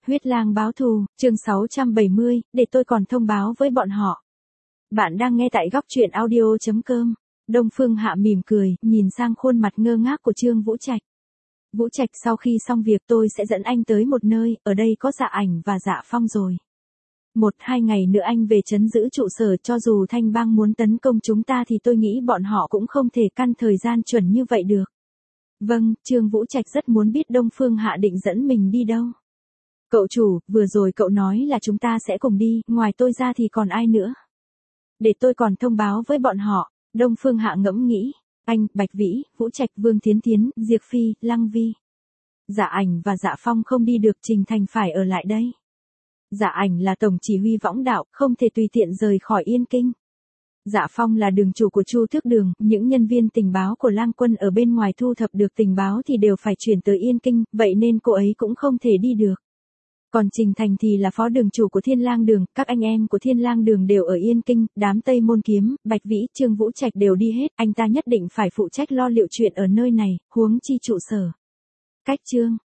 Huyết lang báo thù, chương 670, để tôi còn thông báo với bọn họ. Bạn đang nghe tại góc truyện audio.com. Đông Phương Hạ mỉm cười, nhìn sang khuôn mặt ngơ ngác của Trương Vũ Trạch. Vũ Trạch, sau khi xong việc tôi sẽ dẫn anh tới một nơi, ở đây có Dạ Ảnh và Dạ Phong rồi. 1-2 ngày nữa anh về trấn giữ trụ sở, cho dù Thanh Bang muốn tấn công chúng ta thì tôi nghĩ bọn họ cũng không thể căn thời gian chuẩn như vậy được. Vâng, Trương Vũ Trạch rất muốn biết Đông Phương Hạ định dẫn mình đi đâu. Cậu chủ, vừa rồi cậu nói là chúng ta sẽ cùng đi, ngoài tôi ra thì còn ai nữa? Để tôi còn thông báo với bọn họ. Đông Phương Hạ ngẫm nghĩ. Anh, Bạch Vĩ, Vũ Trạch, Vương Thiến Thiến, Diệp Phi, Lăng Vi. Dạ Ảnh và Dạ Phong không đi được, Trình Thành phải ở lại đây. Dạ Ảnh là tổng chỉ huy võng đạo, không thể tùy tiện rời khỏi Yên Kinh. Dạ Phong là đường chủ của Chu Thước Đường, những nhân viên tình báo của Lang Quân ở bên ngoài thu thập được tình báo thì đều phải chuyển tới Yên Kinh, vậy nên cô ấy cũng không thể đi được. Còn Trình Thành thì là phó đường chủ của Thiên Lang Đường, các anh em của Thiên Lang Đường đều ở Yên Kinh, đám Tây Môn Kiếm, Bạch Vĩ, Trương Vũ Trạch đều đi hết, anh ta nhất định phải phụ trách lo liệu chuyện ở nơi này, huống chi trụ sở. Cách chương